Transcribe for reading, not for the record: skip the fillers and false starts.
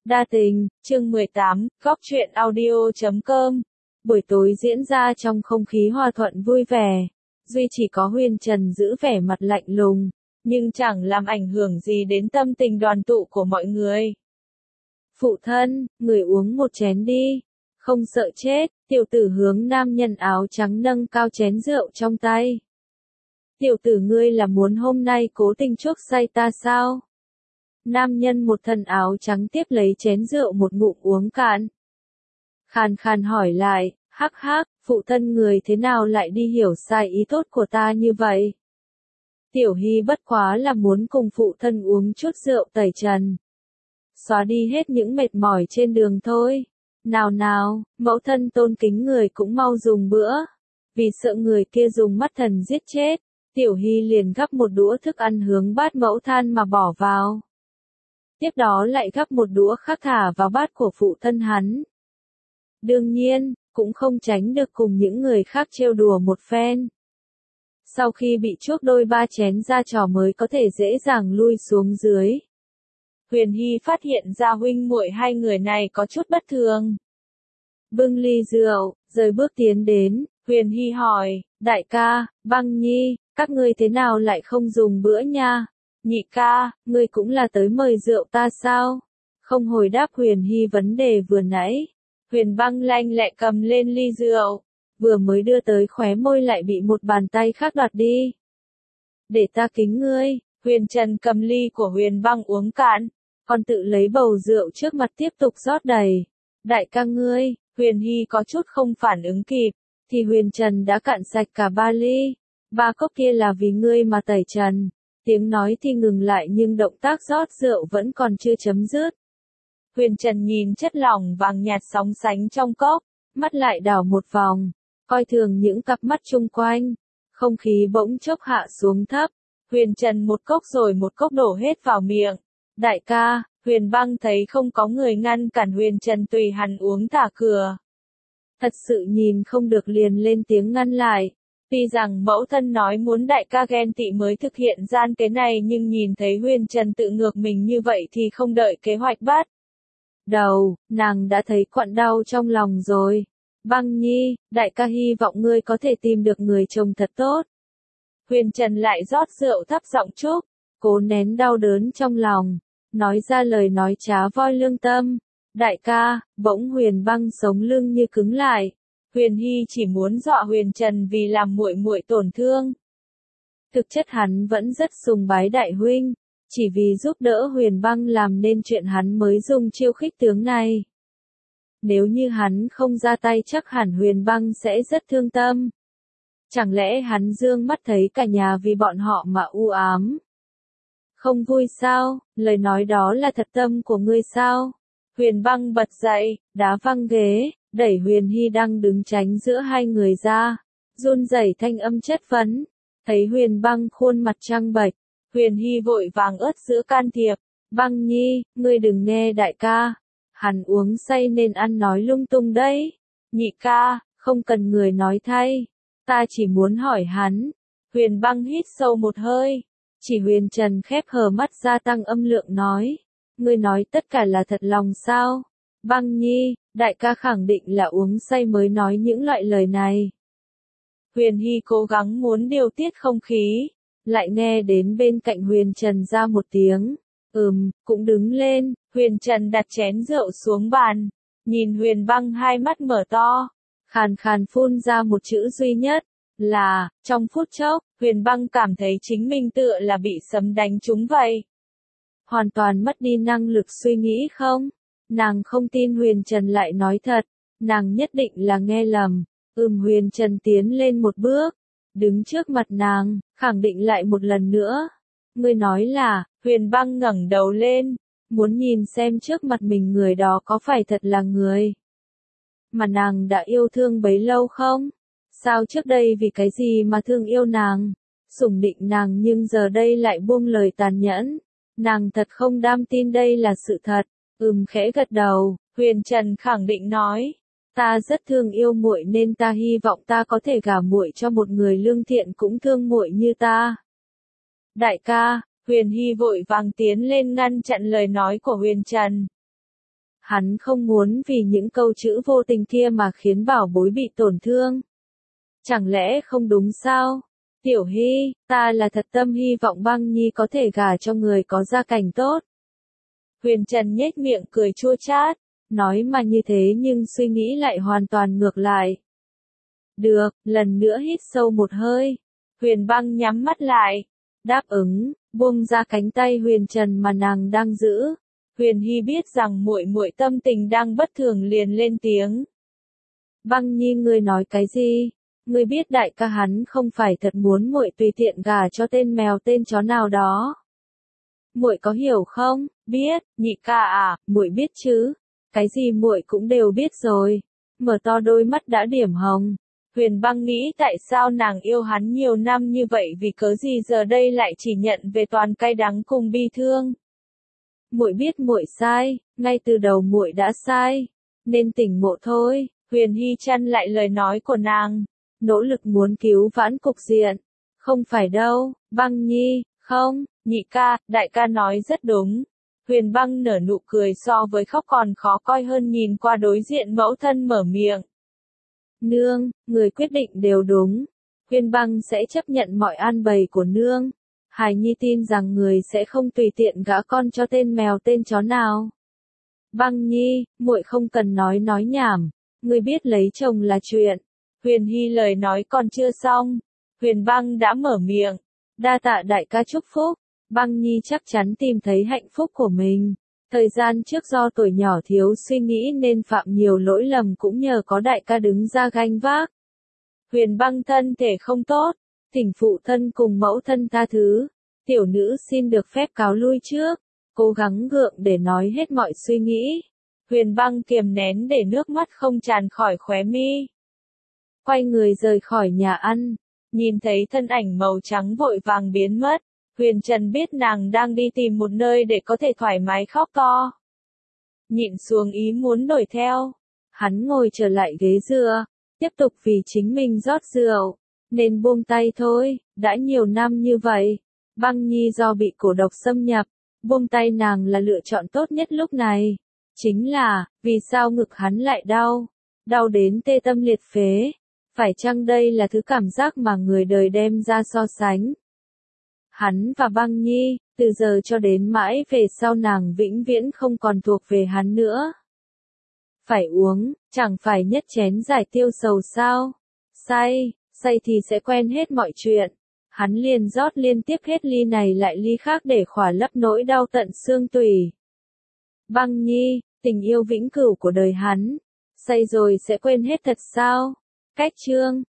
Đa tình, chương 18, góc truyện audio.com. Buổi tối diễn ra trong không khí hòa thuận vui vẻ. Duy chỉ có Huyền Trần giữ vẻ mặt lạnh lùng, nhưng chẳng làm ảnh hưởng gì đến tâm tình đoàn tụ của mọi người. Phụ thân, người uống một chén đi. Không sợ chết, tiểu tử hướng nam nhân áo trắng nâng cao chén rượu trong tay. Tiểu tử ngươi là muốn hôm nay cố tình chuốc say ta sao? Nam nhân một thân áo trắng tiếp lấy chén rượu một ngụm uống cạn. Khàn khàn hỏi lại, hắc hắc, phụ thân người thế nào lại đi hiểu sai ý tốt của ta như vậy? Tiểu Hy bất quá là muốn cùng phụ thân uống chút rượu tẩy trần. Xóa đi hết những mệt mỏi trên đường thôi. Nào nào, mẫu thân tôn kính người cũng mau dùng bữa. Vì sợ người kia dùng mắt thần giết chết, Tiểu Hy liền gắp một đũa thức ăn hướng bát mẫu than mà bỏ vào. Tiếp đó lại gắp một đũa khác thả vào bát của phụ thân hắn. Đương nhiên, cũng không tránh được cùng những người khác trêu đùa một phen. Sau khi bị chuốc đôi ba chén ra trò mới có thể dễ dàng lui xuống dưới. Huyền Hy phát hiện ra huynh muội hai người này có chút bất thường. Bưng ly rượu, rời bước tiến đến, Huyền Hy hỏi, đại ca, Băng Nhi, các ngươi thế nào lại không dùng bữa nha? Nhị ca, ngươi cũng là tới mời rượu ta sao? Không hồi đáp Huyền Hy vấn đề vừa nãy. Huyền Băng lanh lẹ cầm lên ly rượu, vừa mới đưa tới khóe môi lại bị một bàn tay khác đoạt đi. Để ta kính ngươi, Huyền Trần cầm ly của Huyền Băng uống cạn, còn tự lấy bầu rượu trước mặt tiếp tục rót đầy. Đại ca ngươi, Huyền Hy có chút không phản ứng kịp, thì Huyền Trần đã cạn sạch cả ba ly. Ba cốc kia là vì ngươi mà tẩy trần. Tiếng nói thì ngừng lại nhưng động tác rót rượu vẫn còn chưa chấm dứt. Huyền Trần nhìn chất lỏng vàng nhạt sóng sánh trong cốc, mắt lại đảo một vòng, coi thường những cặp mắt chung quanh. Không khí bỗng chốc hạ xuống thấp, Huyền Trần một cốc rồi một cốc đổ hết vào miệng. Đại ca, Huyền Băng thấy không có người ngăn cản Huyền Trần tùy hắn uống thả cửa. Thật sự nhìn không được liền lên tiếng ngăn lại. Tuy rằng mẫu thân nói muốn đại ca ghen tị mới thực hiện gian kế này nhưng nhìn thấy Huyền Trần tự ngược mình như vậy thì không đợi kế hoạch bắt đầu, nàng đã thấy quặn đau trong lòng rồi. Băng Nhi, đại ca hy vọng ngươi có thể tìm được người chồng thật tốt. Huyền Trần lại rót rượu thấp giọng chúc, cố nén đau đớn trong lòng, nói ra lời nói trá voi lương tâm. Đại ca, bỗng Huyền Băng sống lưng như cứng lại. Huyền Hy chỉ muốn dọa Huyền Trần vì làm muội muội tổn thương. Thực chất hắn vẫn rất sùng bái đại huynh, chỉ vì giúp đỡ Huyền Băng làm nên chuyện hắn mới dùng chiêu khích tướng này. Nếu như hắn không ra tay chắc hẳn Huyền Băng sẽ rất thương tâm. Chẳng lẽ hắn dương mắt thấy cả nhà vì bọn họ mà u ám? Không vui sao, lời nói đó là thật tâm của ngươi sao? Huyền Băng bật dậy, đá văng ghế, đẩy Huyền Hy đang đứng tránh giữa hai người ra, run rẩy thanh âm chất vấn. Thấy Huyền Băng khuôn mặt trắng bệch, Huyền Hy vội vàng ớt sữa can thiệp. Băng Nhi, ngươi đừng nghe đại ca, hắn uống say nên ăn nói lung tung đấy. Nhị ca, không cần người nói thay, ta chỉ muốn hỏi hắn. Huyền Băng hít sâu một hơi, chỉ Huyền Trần khép hờ mắt gia tăng âm lượng nói. Ngươi nói tất cả là thật lòng sao? Băng Nhi, đại ca khẳng định là uống say mới nói những loại lời này. Huyền Hy cố gắng muốn điều tiết không khí, lại nghe đến bên cạnh Huyền Trần ra một tiếng. Cũng đứng lên. Huyền Trần đặt chén rượu xuống bàn, nhìn Huyền Băng hai mắt mở to, khàn khàn phun ra một chữ duy nhất, là, trong phút chốc, Huyền Băng cảm thấy chính mình tựa là bị sấm đánh trúng vậy. Hoàn toàn mất đi năng lực suy nghĩ không? Nàng không tin Huyền Trần lại nói thật, nàng nhất định là nghe lầm. Huyền Trần tiến lên một bước, đứng trước mặt nàng, khẳng định lại một lần nữa. Ngươi nói là, Huyền Băng ngẩng đầu lên, muốn nhìn xem trước mặt mình người đó có phải thật là người mà nàng đã yêu thương bấy lâu không? Sao trước đây vì cái gì mà thương yêu nàng, sủng định nàng nhưng giờ đây lại buông lời tàn nhẫn? Nàng thật không đam tin đây là sự thật. Khẽ gật đầu, Huyền Trần khẳng định nói, ta rất thương yêu muội nên ta hy vọng ta có thể gả muội cho một người lương thiện cũng thương muội như ta. Đại ca, Huyền Hy vội vàng tiến lên ngăn chặn lời nói của Huyền Trần. Hắn không muốn vì những câu chữ vô tình kia mà khiến bảo bối bị tổn thương. Chẳng lẽ không đúng sao? Tiểu Hy, ta là thật tâm hy vọng Băng Nhi có thể gả cho người có gia cảnh tốt. Huyền Trần nhếch miệng cười chua chát, nói mà như thế nhưng suy nghĩ lại hoàn toàn ngược lại. Được, lần nữa hít sâu một hơi. Huyền Băng nhắm mắt lại, đáp ứng, buông ra cánh tay Huyền Trần mà nàng đang giữ. Huyền Hy biết rằng muội muội tâm tình đang bất thường liền lên tiếng. Băng Nhi, ngươi nói cái gì? Ngươi biết đại ca hắn không phải thật muốn muội tùy tiện gả cho tên mèo tên chó nào đó. Muội có hiểu không? Biết, nhị ca à, muội biết chứ? Cái gì muội cũng đều biết rồi. Mở to đôi mắt đã điểm hồng. Huyền Băng nghĩ tại sao nàng yêu hắn nhiều năm như vậy vì cớ gì giờ đây lại chỉ nhận về toàn cay đắng cùng bi thương. Muội biết muội sai, ngay từ đầu muội đã sai, nên tỉnh ngộ thôi. Huyền Hy chăn lại lời nói của nàng, nỗ lực muốn cứu vãn cục diện. Không phải đâu, Băng Nhi, không, nhị ca, đại ca nói rất đúng. Huyền Băng nở nụ cười so với khóc còn khó coi hơn nhìn qua đối diện mẫu thân mở miệng. Nương, người quyết định đều đúng. Huyền Băng sẽ chấp nhận mọi an bày của nương. Hải Nhi tin rằng người sẽ không tùy tiện gả con cho tên mèo tên chó nào. Băng Nhi, muội không cần nói nhảm. Ngươi biết lấy chồng là chuyện. Huyền Hy lời nói còn chưa xong. Huyền Băng đã mở miệng. Đa tạ đại ca chúc phúc. Băng Nhi chắc chắn tìm thấy hạnh phúc của mình. Thời gian trước do tuổi nhỏ thiếu suy nghĩ nên phạm nhiều lỗi lầm cũng nhờ có đại ca đứng ra gánh vác. Huyền Băng thân thể không tốt, thỉnh phụ thân cùng mẫu thân tha thứ. Tiểu nữ xin được phép cáo lui trước, cố gắng gượng để nói hết mọi suy nghĩ. Huyền Băng kiềm nén để nước mắt không tràn khỏi khóe mi. Quay người rời khỏi nhà ăn, nhìn thấy thân ảnh màu trắng vội vàng biến mất. Huyền Trần biết nàng đang đi tìm một nơi để có thể thoải mái khóc to. Nhịn xuống ý muốn đuổi theo. Hắn ngồi trở lại ghế dựa, tiếp tục vì chính mình rót rượu. Nên buông tay thôi, đã nhiều năm như vậy. Băng Nhi do bị cổ độc xâm nhập, buông tay nàng là lựa chọn tốt nhất lúc này. Chính là, vì sao ngực hắn lại đau? Đau đến tê tâm liệt phế. Phải chăng đây là thứ cảm giác mà người đời đem ra so sánh? Hắn và Băng Nhi, từ giờ cho đến mãi về sau nàng vĩnh viễn không còn thuộc về hắn nữa. Phải uống, chẳng phải nhất chén giải tiêu sầu sao? Say thì sẽ quen hết mọi chuyện. Hắn liền rót liên tiếp hết ly này lại ly khác để khỏa lấp nỗi đau tận xương tủy. Băng Nhi, tình yêu vĩnh cửu của đời hắn. Say rồi sẽ quên hết thật sao? Cách chương